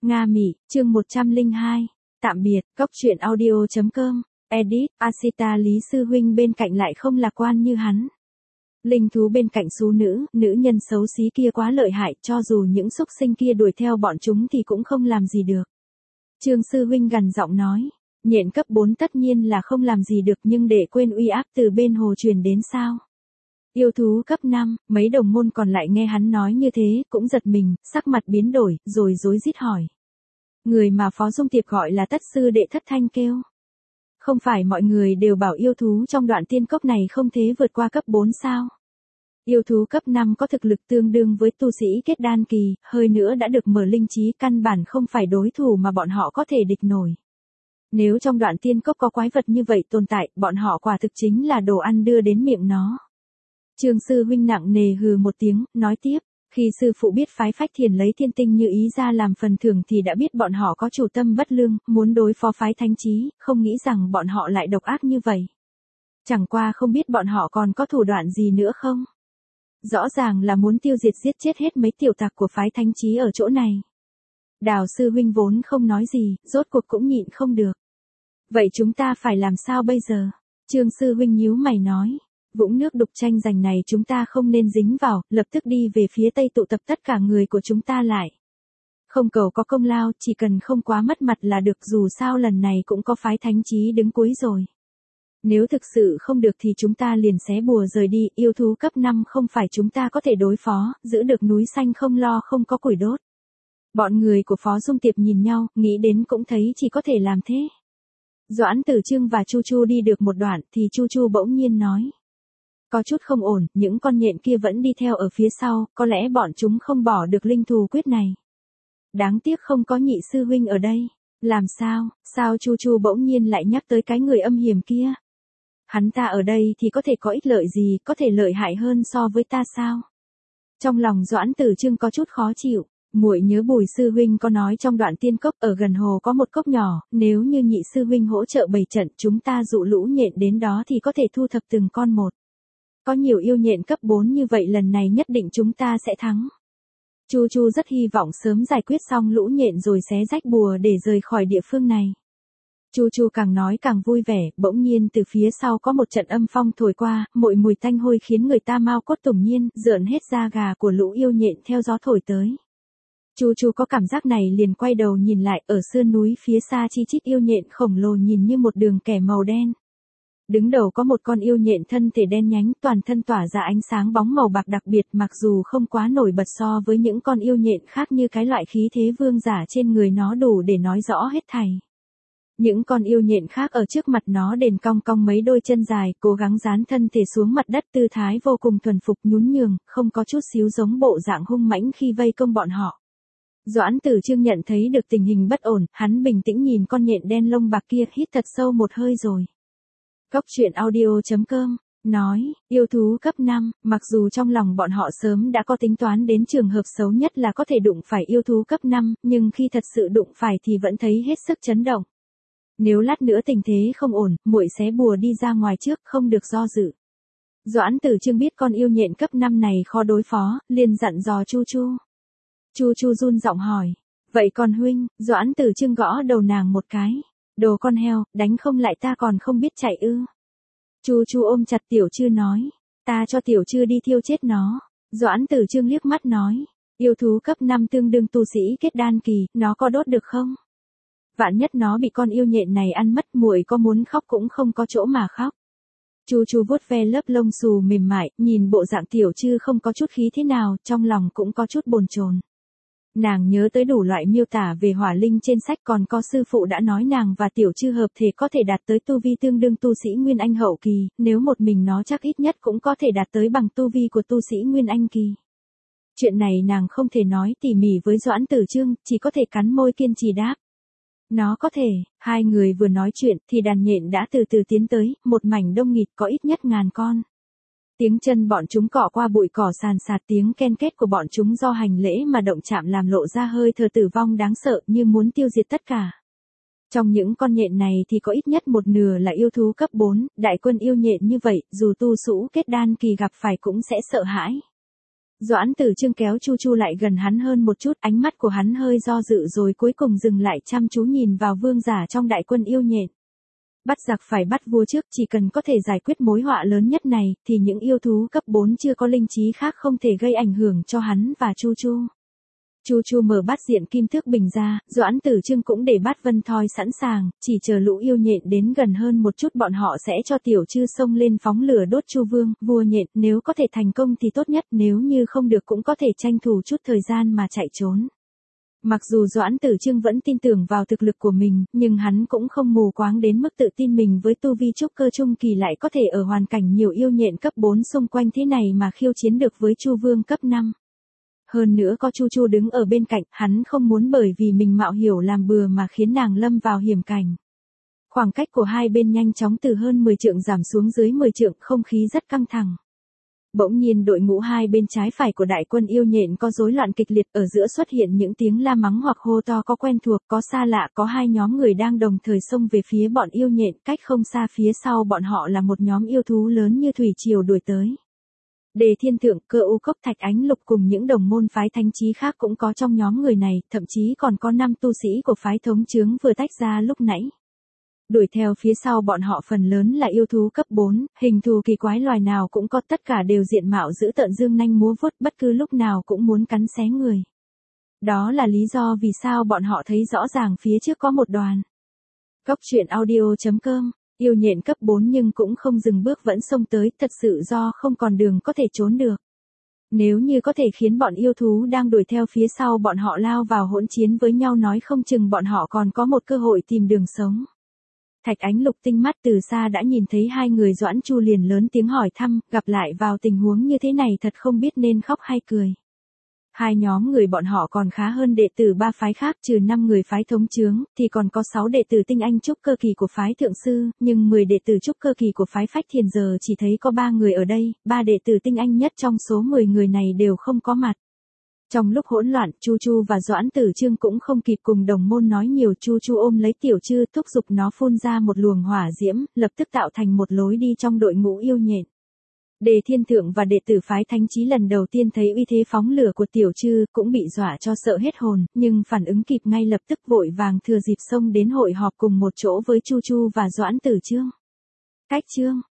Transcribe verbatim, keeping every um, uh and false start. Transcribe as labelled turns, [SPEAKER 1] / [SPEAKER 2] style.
[SPEAKER 1] Nga Mỹ, chương một trăm lẻ hai. Tạm biệt, cốc truyện audio chấm com. Edit, Asita Lý Sư Huynh bên cạnh lại không lạc quan như hắn. Linh thú bên cạnh xú nữ, nữ nhân xấu xí kia quá lợi hại, cho dù những súc sinh kia đuổi theo bọn chúng thì cũng không làm gì được. Trương Sư Huynh gằn giọng nói, nhện cấp bốn tất nhiên là không làm gì được nhưng để quên uy áp từ bên hồ truyền đến sao. Yêu thú cấp năm, mấy đồng môn còn lại nghe hắn nói như thế, cũng giật mình, sắc mặt biến đổi, rồi rối rít hỏi. Người mà Phó Dung Tiệp gọi là tất sư đệ Thất Thanh kêu. Không phải mọi người đều bảo yêu thú trong đoạn tiên cốc này không thể vượt qua cấp bốn sao? Yêu thú cấp năm có thực lực tương đương với tu sĩ kết đan kỳ, hơi nữa đã được mở linh trí, căn bản không phải đối thủ mà bọn họ có thể địch nổi. Nếu trong đoạn tiên cốc có quái vật như vậy tồn tại, bọn họ quả thực chính là đồ ăn đưa đến miệng nó. Trương Sư Huynh nặng nề hừ một tiếng, nói tiếp, khi sư phụ biết phái Phách Thiền lấy thiên tinh như ý ra làm phần thưởng thì đã biết bọn họ có chủ tâm bất lương, muốn đối phó phái Thánh Chí, không nghĩ rằng bọn họ lại độc ác như vậy. Chẳng qua không biết bọn họ còn có thủ đoạn gì nữa không? Rõ ràng là muốn tiêu diệt giết chết hết mấy tiểu tặc của phái Thánh Chí ở chỗ này. Đào Sư Huynh vốn không nói gì, rốt cuộc cũng nhịn không được. Vậy chúng ta phải làm sao bây giờ? Trương Sư Huynh nhíu mày nói. Vũng nước đục tranh giành này chúng ta không nên dính vào, lập tức đi về phía tây tụ tập tất cả người của chúng ta lại. Không cầu có công lao, chỉ cần không quá mất mặt là được, dù sao lần này cũng có phái Thánh Chí đứng cuối rồi. Nếu thực sự không được thì chúng ta liền xé bùa rời đi, yêu thú cấp năm không phải chúng ta có thể đối phó, giữ được núi xanh không lo không có củi đốt. Bọn người của Phó Dung Tiệp nhìn nhau, nghĩ đến cũng thấy chỉ có thể làm thế. Doãn Tử Trương và Chu Chu đi được một đoạn thì Chu Chu bỗng nhiên nói. Có chút không ổn, những con nhện kia vẫn đi theo ở phía sau, có lẽ bọn chúng không bỏ được linh thù quyết này. Đáng tiếc không có Nhị Sư Huynh ở đây. Làm sao, sao Chu Chu bỗng nhiên lại nhắc tới cái người âm hiểm kia? Hắn ta ở đây thì có thể có ích lợi gì, có thể lợi hại hơn so với ta sao? Trong lòng Doãn Tử Trương có chút khó chịu. Muội nhớ Bùi Sư Huynh có nói trong đoạn tiên cốc ở gần hồ có một cốc nhỏ, nếu như Nhị Sư Huynh hỗ trợ bày trận chúng ta dụ lũ nhện đến đó thì có thể thu thập từng con một. Có nhiều yêu nhện cấp bốn như vậy lần này nhất định chúng ta sẽ thắng. Chu Chu rất hy vọng sớm giải quyết xong lũ nhện rồi xé rách bùa để rời khỏi địa phương này. Chu Chu càng nói càng vui vẻ, bỗng nhiên từ phía sau có một trận âm phong thổi qua, mội mùi tanh hôi khiến người ta mau cốt tủng nhiên, rợn hết da gà của lũ yêu nhện theo gió thổi tới. Chu Chu có cảm giác này liền quay đầu nhìn lại, ở sườn núi phía xa chi chít yêu nhện khổng lồ nhìn như một đường kẻ màu đen. Đứng đầu có một con yêu nhện thân thể đen nhánh, toàn thân tỏa ra ánh sáng bóng màu bạc đặc biệt, mặc dù không quá nổi bật so với những con yêu nhện khác như cái loại khí thế vương giả trên người nó đủ để nói rõ hết thảy. Những con yêu nhện khác ở trước mặt nó đền cong cong mấy đôi chân dài, cố gắng dán thân thể xuống mặt đất, tư thái vô cùng thuần phục nhún nhường, không có chút xíu giống bộ dạng hung mãnh khi vây công bọn họ. Doãn Tử Trương nhận thấy được tình hình bất ổn, hắn bình tĩnh nhìn con nhện đen lông bạc kia, hít thật sâu một hơi rồi. Cốc truyện audio chấm com, nói, yêu thú cấp năm, mặc dù trong lòng bọn họ sớm đã có tính toán đến trường hợp xấu nhất là có thể đụng phải yêu thú cấp năm, nhưng khi thật sự đụng phải thì vẫn thấy hết sức chấn động. Nếu lát nữa tình thế không ổn, muội xé bùa đi ra ngoài trước, không được do dự. Doãn Tử Trương biết con yêu nhện cấp năm này khó đối phó, liền dặn dò Chu Chu. Chu Chu run giọng hỏi, vậy còn huynh? Doãn Tử Trương gõ đầu nàng một cái. Đồ con heo, đánh không lại ta còn không biết chạy ư? Chu Chu ôm chặt Tiểu Trư nói, ta cho Tiểu Trư đi thiêu chết nó. Doãn Tử Trương liếc mắt nói, yêu thú cấp năm tương đương tu sĩ kết đan kỳ, nó có đốt được không? Vạn nhất nó bị con yêu nhện này ăn mất, muội có muốn khóc cũng không có chỗ mà khóc. Chu Chu vuốt ve lớp lông xù mềm mại, nhìn bộ dạng Tiểu Trư không có chút khí thế nào, trong lòng cũng có chút bồn chồn. Nàng nhớ tới đủ loại miêu tả về hỏa linh trên sách, còn có sư phụ đã nói nàng và Tiểu Trư hợp thể có thể đạt tới tu vi tương đương tu sĩ Nguyên Anh hậu kỳ, nếu một mình nó chắc ít nhất cũng có thể đạt tới bằng tu vi của tu sĩ Nguyên Anh kỳ. Chuyện này nàng không thể nói tỉ mỉ với Doãn Tử Trương, chỉ có thể cắn môi kiên trì đáp. Nó có thể. Hai người vừa nói chuyện thì đàn nhện đã từ từ tiến tới, một mảnh đông nghịt có ít nhất ngàn con. Tiếng chân bọn chúng cọ qua bụi cỏ sàn sạt, tiếng ken két của bọn chúng do hành lễ mà động chạm làm lộ ra hơi thở tử vong đáng sợ như muốn tiêu diệt tất cả. Trong những con nhện này thì có ít nhất một nửa là yêu thú cấp bốn, đại quân yêu nhện như vậy, dù tu sũ kết đan kỳ gặp phải cũng sẽ sợ hãi. Doãn Tử Chương kéo Chu Chu lại gần hắn hơn một chút, ánh mắt của hắn hơi do dự rồi cuối cùng dừng lại chăm chú nhìn vào vương giả trong đại quân yêu nhện. Bắt giặc phải bắt vua trước, chỉ cần có thể giải quyết mối họa lớn nhất này, thì những yêu thú cấp bốn chưa có linh trí khác không thể gây ảnh hưởng cho hắn và Chu Chu. Chu Chu mở bát diện kim thước bình ra, Doãn Tử Chương cũng để bát vân thoi sẵn sàng, chỉ chờ lũ yêu nhện đến gần hơn một chút bọn họ sẽ cho tiểu chư xông lên phóng lửa đốt Chu Vương, vua nhện, nếu có thể thành công thì tốt nhất, nếu như không được cũng có thể tranh thủ chút thời gian mà chạy trốn. Mặc dù Doãn Tử Chương vẫn tin tưởng vào thực lực của mình, nhưng hắn cũng không mù quáng đến mức tự tin mình với tu vi trúc cơ trung kỳ lại có thể ở hoàn cảnh nhiều yêu nhện cấp bốn xung quanh thế này mà khiêu chiến được với Chu Vương cấp năm. Hơn nữa có Chu Chu đứng ở bên cạnh, hắn không muốn bởi vì mình mạo hiểu làm bừa mà khiến nàng lâm vào hiểm cảnh. Khoảng cách của hai bên nhanh chóng từ hơn mười trượng giảm xuống dưới mười trượng, không khí rất căng thẳng. Bỗng nhiên đội ngũ hai bên trái phải của đại quân yêu nhện có rối loạn kịch liệt, ở giữa xuất hiện những tiếng la mắng hoặc hô to, có quen thuộc, có xa lạ, có hai nhóm người đang đồng thời xông về phía bọn yêu nhện, cách không xa phía sau bọn họ là một nhóm yêu thú lớn như thủy triều đuổi tới. Đề Thiên Thượng, Cơ U Cốc, Thạch Ánh Lục cùng những đồng môn phái thánh trí khác cũng có trong nhóm người này, thậm chí còn có năm tu sĩ của phái thống chướng vừa tách ra lúc nãy. Đuổi theo phía sau bọn họ phần lớn là yêu thú cấp bốn, hình thù kỳ quái loài nào cũng có, tất cả đều diện mạo dữ tợn dương nanh múa vuốt, bất cứ lúc nào cũng muốn cắn xé người. Đó là lý do vì sao bọn họ thấy rõ ràng phía trước có một đoàn. Cốc truyện audio chấm com, yêu nhện cấp bốn nhưng cũng không dừng bước vẫn xông tới, thật sự do không còn đường có thể trốn được. Nếu như có thể khiến bọn yêu thú đang đuổi theo phía sau bọn họ lao vào hỗn chiến với nhau, nói không chừng bọn họ còn có một cơ hội tìm đường sống. Thạch Ánh Lục tinh mắt từ xa đã nhìn thấy hai người, Doãn Chu liền lớn tiếng hỏi thăm, gặp lại vào tình huống như thế này thật không biết nên khóc hay cười. Hai nhóm người bọn họ còn khá hơn đệ tử ba phái khác, trừ năm người phái thống chướng, thì còn có sáu đệ tử tinh anh trúc cơ kỳ của phái thượng sư, nhưng mười đệ tử trúc cơ kỳ của phái phách thiền giờ chỉ thấy có ba người ở đây, ba đệ tử tinh anh nhất trong số mười người này đều không có mặt. Trong lúc hỗn loạn, Chu Chu và Doãn Tử Chương cũng không kịp cùng đồng môn nói nhiều, Chu Chu ôm lấy tiểu chư, thúc giục nó phun ra một luồng hỏa diễm, lập tức tạo thành một lối đi trong đội ngũ yêu nhện. Đề Thiên Thượng và đệ tử phái thánh trí lần đầu tiên thấy uy thế phóng lửa của tiểu chư, cũng bị dọa cho sợ hết hồn, nhưng phản ứng kịp ngay lập tức vội vàng thừa dịp xông đến hội họp cùng một chỗ với Chu Chu và Doãn Tử Chương. Cách chương